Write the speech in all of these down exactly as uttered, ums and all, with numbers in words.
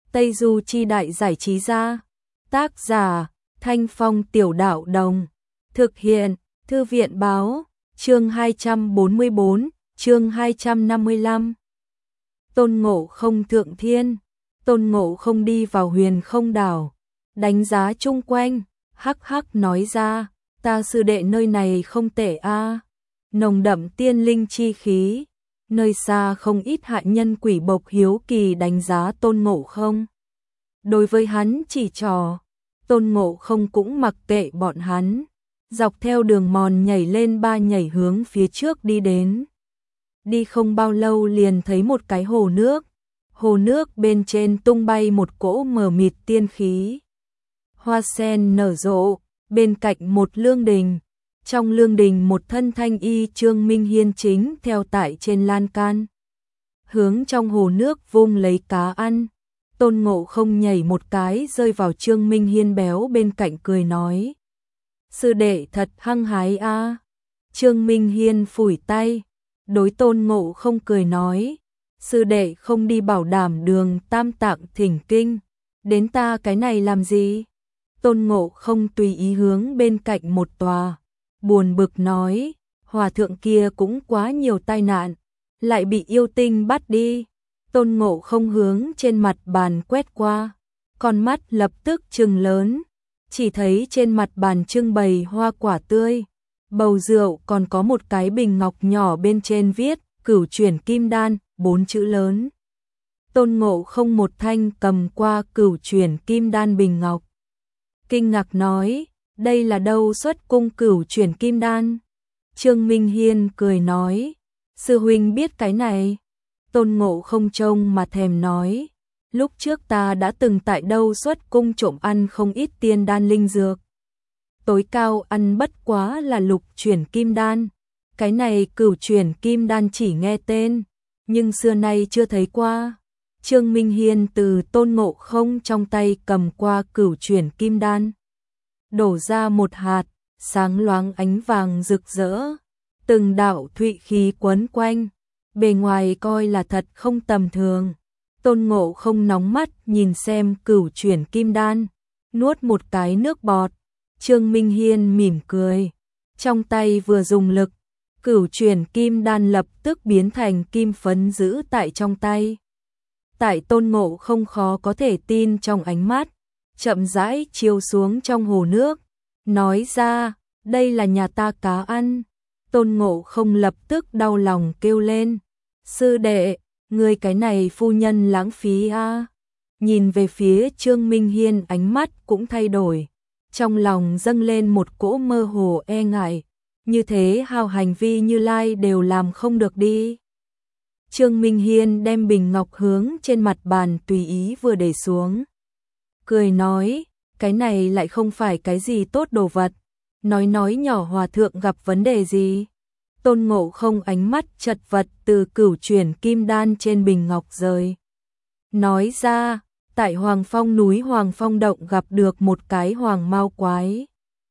Tây Du Chi Đại Giải Trí Gia. Tác giả Thanh Phong Tiểu Đạo Đồng. Thực hiện Thư viện Báo. Chương hai trăm bốn mươi bốn, chương hai trăm năm mươi lăm. Tôn Ngộ Không thượng thiên. Tôn Ngộ Không đi vào Huyền Không Đảo, đánh giá chung quanh, hắc hắc nói ra, ta sư đệ nơi này không tệ a, nồng đậm tiên linh chi khí. Nơi xa không ít hạ nhân quỷ bộc hiếu kỳ đánh giá Tôn Ngộ Không. Đối với hắn chỉ trò, Tôn Ngộ Không cũng mặc kệ bọn hắn, dọc theo đường mòn nhảy lên ba nhảy hướng phía trước đi đến. Đi không bao lâu liền thấy một cái hồ nước, hồ nước bên trên tung bay một cỗ mờ mịt tiên khí. Hoa sen nở rộ, bên cạnh một lương đình. Trong lương đình một thân thanh y Trương Minh Hiên chính theo tại trên lan can, hướng trong hồ nước vung lấy cá ăn. Tôn Ngộ Không nhảy một cái rơi vào Trương Minh Hiên béo bên cạnh cười nói, sư đệ thật hăng hái a. Trương Minh Hiên phủi tay, đối Tôn Ngộ Không cười nói, sư đệ không đi bảo đảm đường Tam Tạng thỉnh kinh, đến ta cái này làm gì? Tôn Ngộ Không tùy ý hướng bên cạnh một tòa, buồn bực nói, hòa thượng kia cũng quá nhiều tai nạn, lại bị yêu tinh bắt đi. Tôn Ngộ Không hướng trên mặt bàn quét qua, con mắt lập tức trừng lớn, chỉ thấy trên mặt bàn trưng bày hoa quả tươi, bầu rượu, còn có một cái bình ngọc nhỏ bên trên viết Cửu Chuyển Kim Đan bốn chữ lớn. Tôn Ngộ Không một thanh cầm qua Cửu Chuyển Kim Đan bình ngọc, kinh ngạc nói, đây là đâu xuất cung Cửu Chuyển Kim Đan? Trương Minh Hiên cười nói, sư huynh biết cái này. Tôn Ngộ Không trông mà thèm nói, lúc trước ta đã từng tại đâu xuất cung trộm ăn không ít tiên đan linh dược. Tối cao ăn bất quá là lục chuyển kim đan, cái này cửu chuyển kim đan chỉ nghe tên, nhưng xưa nay chưa thấy qua. Trương Minh Hiên từ Tôn Ngộ Không trong tay cầm qua cửu chuyển kim đan, đổ ra một hạt, sáng loáng ánh vàng rực rỡ, từng đạo thụy khí quấn quanh, bề ngoài coi là thật không tầm thường. Tôn Ngộ Không nóng mắt nhìn xem cửu chuyển kim đan, nuốt một cái nước bọt. Trương Minh Hiên mỉm cười, trong tay vừa dùng lực, cửu chuyển kim đan lập tức biến thành kim phấn giữ tại trong tay. Tại Tôn Ngộ Không khó có thể tin trong ánh mắt, chậm rãi chiếu xuống trong hồ nước, nói ra, đây là nhà ta cá ăn. Tôn Ngộ Không lập tức đau lòng kêu lên, sư đệ, ngươi cái này phu nhân lãng phí a. Nhìn về phía Trương Minh Hiên ánh mắt cũng thay đổi, trong lòng dâng lên một cỗ mơ hồ e ngại, như thế hào hành vi Như Lai đều làm không được đi. Trương Minh Hiên đem bình ngọc hướng trên mặt bàn tùy ý vừa để xuống, cười nói, cái này lại không phải cái gì tốt đồ vật, nói nói nhỏ hòa thượng gặp vấn đề gì. Tôn Ngộ Không ánh mắt chật vật từ cửu chuyển kim đan trên bình ngọc rời, nói ra, tại Hoàng Phong núi Hoàng Phong động gặp được một cái hoàng mao quái,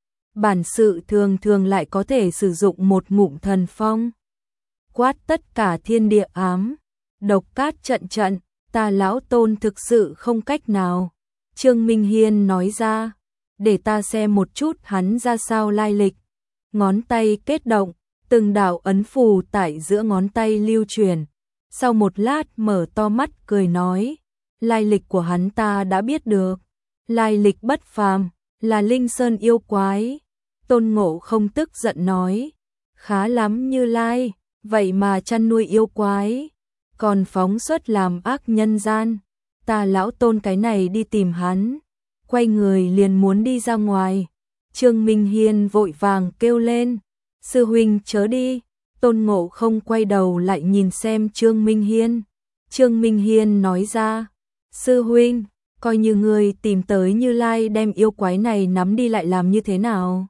bản sự thường thường lại có thể sử dụng một ngụm thần phong, quát tất cả thiên địa ám, độc cát trận trận, ta lão Tôn thực sự không cách nào. Trương Minh Hiên nói ra, để ta xem một chút hắn ra sao lai lịch. Ngón tay kết động, từng đạo ấn phù tại giữa ngón tay lưu truyền, sau một lát mở to mắt cười nói, lai lịch của hắn ta đã biết được, lai lịch bất phàm, là Linh Sơn yêu quái. Tôn Ngộ Không tức giận nói, khá lắm Như Lai, vậy mà chăn nuôi yêu quái, còn phóng xuất làm ác nhân gian, ta lão Tôn cái này đi tìm hắn. Quay người liền muốn đi ra ngoài, Trương Minh Hiên vội vàng kêu lên, sư huynh chớ đi. Tôn Ngộ Không quay đầu lại nhìn xem Trương Minh Hiên, Trương Minh Hiên nói ra, sư huynh, coi như người tìm tới Như Lai đem yêu quái này nắm đi lại làm như thế nào?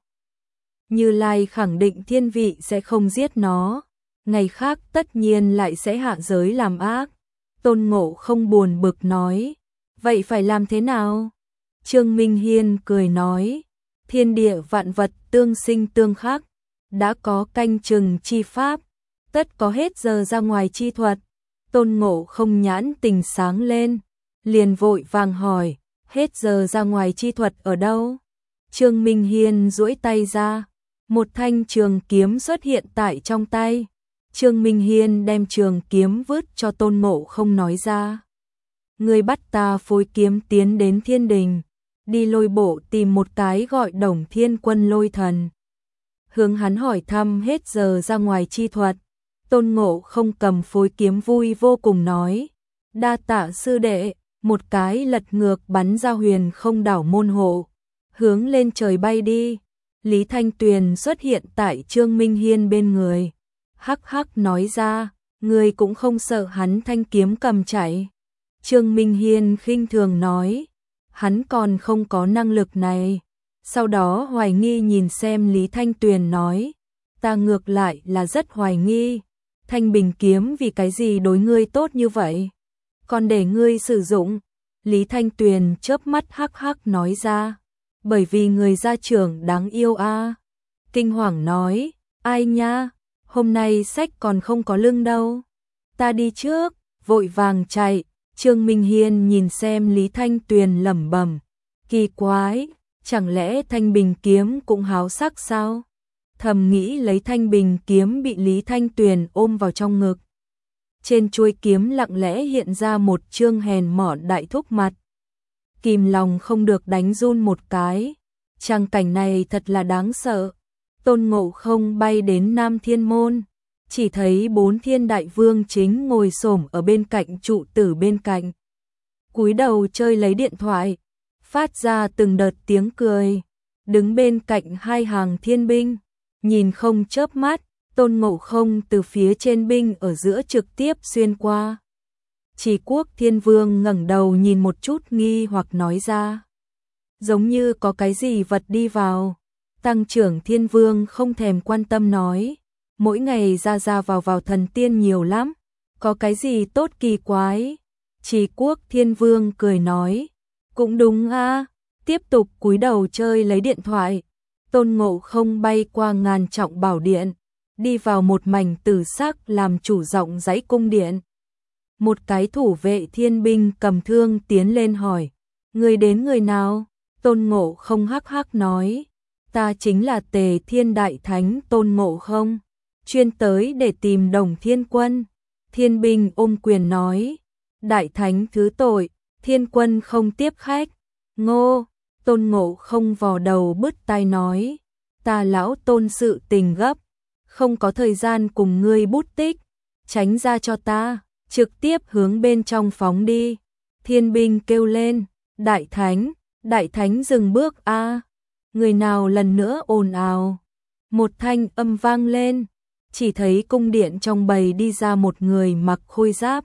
Như Lai khẳng định thiên vị sẽ không giết nó, ngày khác tất nhiên lại sẽ hạ giới làm ác. Tôn Ngộ Không buồn bực nói, vậy phải làm thế nào? Trương Minh Hiên cười nói, thiên địa vạn vật tương sinh tương khắc, đã có canh chừng chi pháp, tất có hết giờ ra ngoài chi thuật. Tôn Ngộ Không nhãn tình sáng lên, liền vội vàng hỏi, hết giờ ra ngoài chi thuật ở đâu? Trương Minh Hiên duỗi tay ra, một thanh trường kiếm xuất hiện tại trong tay. Trương Minh Hiên đem trường kiếm vứt cho Tôn Ngộ Không nói ra. Ngươi bắt ta phối kiếm tiến đến thiên đình, đi lôi bộ tìm một cái gọi Đồng Thiên Quân lôi thần. Hướng hắn hỏi thăm hết giờ ra ngoài chi thuật. Tôn Ngộ Không cầm phối kiếm vui vô cùng nói, đa tạ sư đệ, một cái lật ngược bắn ra huyền không đảo môn hộ, hướng lên trời bay đi. Lý Thanh Tuyền xuất hiện tại Trương Minh Hiên bên người, hắc hắc nói ra, ngươi cũng không sợ hắn thanh kiếm cầm chạy. Trương Minh Hiên khinh thường nói, hắn còn không có năng lực này. Sau đó hoài nghi nhìn xem Lý Thanh Tuyền nói, ta ngược lại là rất hoài nghi, thanh bình kiếm vì cái gì đối ngươi tốt như vậy, còn để ngươi sử dụng. Lý Thanh Tuyền chớp mắt hắc hắc nói ra, bởi vì người gia trưởng đáng yêu a. À. Kinh hoàng nói, ai nha, hôm nay sách còn không có lưng đâu, ta đi trước, vội vàng chạy. Trương Minh Hiên nhìn xem Lý Thanh Tuyền lẩm bẩm, kỳ quái, chẳng lẽ thanh bình kiếm cũng háo sắc sao? Thầm nghĩ lấy thanh bình kiếm bị Lý Thanh Tuyền ôm vào trong ngực. Trên chuôi kiếm lặng lẽ hiện ra một trương hèn mọn đại thúc mặt. Kìm lòng không được đánh run một cái. Trang cảnh này thật là đáng sợ. Tôn Ngộ Không bay đến Nam Thiên Môn, chỉ thấy bốn thiên đại vương chính ngồi xổm ở bên cạnh trụ tử bên cạnh. Cúi đầu chơi lấy điện thoại, phát ra từng đợt tiếng cười. Đứng bên cạnh hai hàng thiên binh, nhìn không chớp mắt. Tôn Ngộ Không từ phía trên binh ở giữa trực tiếp xuyên qua. Chỉ Quốc Thiên Vương ngẩng đầu nhìn một chút nghi hoặc nói ra, giống như có cái gì vật đi vào. Tăng trưởng Thiên Vương không thèm quan tâm nói, mỗi ngày ra ra vào vào thần tiên nhiều lắm, có cái gì tốt kỳ quái. Chỉ Quốc Thiên Vương cười nói, cũng đúng a. Tiếp tục cúi đầu chơi lấy điện thoại. Tôn Ngộ Không bay qua ngàn trọng bảo điện, đi vào một mảnh tử sắc làm chủ rộng rãi cung điện. Một cái thủ vệ thiên binh cầm thương tiến lên hỏi, người đến người nào? Tôn Ngộ Không hắc hắc nói, ta chính là Tề Thiên Đại Thánh Tôn Ngộ Không, chuyên tới để tìm Đồng Thiên Quân. Thiên binh ôm quyền nói, Đại Thánh thứ tội, Thiên Quân không tiếp khách. Ngô. Tôn Ngộ Không vò đầu bứt tai nói, ta lão Tôn sự tình gấp, không có thời gian cùng ngươi bút tích, tránh ra cho ta, trực tiếp hướng bên trong phóng đi. Thiên binh kêu lên, Đại Thánh, Đại Thánh dừng bước a. À. Người nào lần nữa ồn ào. Một thanh âm vang lên, chỉ thấy cung điện trong bầy đi ra một người mặc khôi giáp,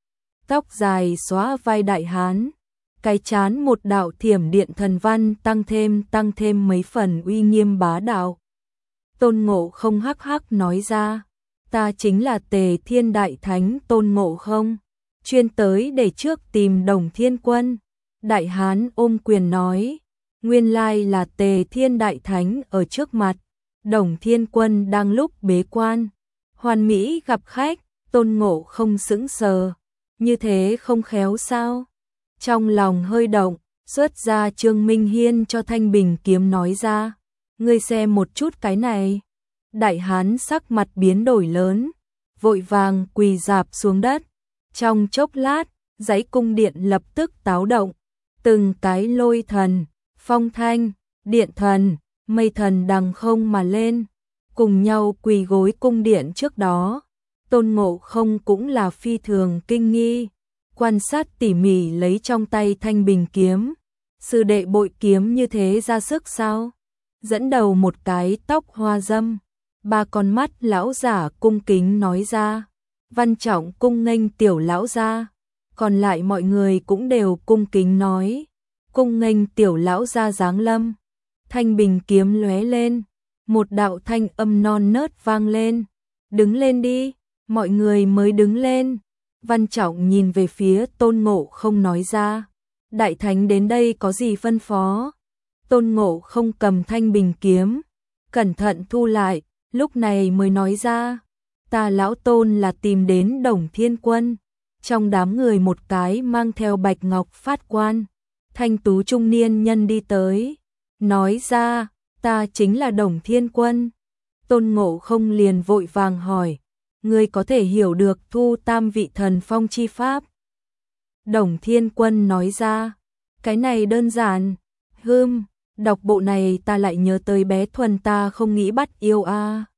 tóc dài xóa vai đại hán, cái chán một đạo thiểm điện thần văn tăng thêm tăng thêm mấy phần uy nghiêm bá đạo. Tôn Ngộ Không hắc hắc nói ra, ta chính là Tề Thiên Đại Thánh Tôn Ngộ Không, chuyên tới để trước tìm Đồng Thiên Quân. Đại hán ôm quyền nói, nguyên lai là Tề Thiên Đại Thánh ở trước mặt, Đồng Thiên Quân đang lúc bế quan, hoàn mỹ gặp khách. Tôn Ngộ Không sững sờ, như thế không khéo sao? Trong lòng hơi động, xuất ra Trương Minh Hiên cho thanh bình kiếm nói ra, ngươi xem một chút cái này. Đại hán sắc mặt biến đổi lớn, vội vàng quỳ rạp xuống đất. Trong chốc lát, dãy cung điện lập tức táo động, từng cái lôi thần, phong thanh, điện thần, mây thần đằng không mà lên, cùng nhau quỳ gối cung điện trước đó. Tôn Ngộ Không cũng là phi thường kinh nghi, quan sát tỉ mỉ lấy trong tay thanh bình kiếm. Sư đệ bội kiếm như thế ra sức sao? Dẫn đầu một cái tóc hoa dâm, ba con mắt lão giả cung kính nói ra, Văn Trọng cung nghênh tiểu lão gia. Còn lại mọi người cũng đều cung kính nói, cung nghênh tiểu lão gia giáng lâm. Thanh bình kiếm lóe lên, một đạo thanh âm non nớt vang lên, đứng lên đi. Mọi người mới đứng lên. Văn Trọng nhìn về phía Tôn Ngộ Không nói ra, Đại Thánh đến đây có gì phân phó? Tôn Ngộ Không cầm thanh bình kiếm, cẩn thận thu lại, lúc này mới nói ra, ta lão Tôn là tìm đến Đồng Thiên Quân, Trong đám người một cái mang theo bạch ngọc phát quan, thanh tú trung niên nhân đi tới, nói ra, ta chính là Đồng Thiên Quân. Tôn Ngộ Không liền vội vàng hỏi, ngươi có thể hiểu được thu tam vị thần phong chi pháp? Đồng Thiên Quân nói ra, cái này đơn giản, hưm, đọc bộ này ta lại nhớ tới bé Thuần ta không nghĩ bắt yêu a.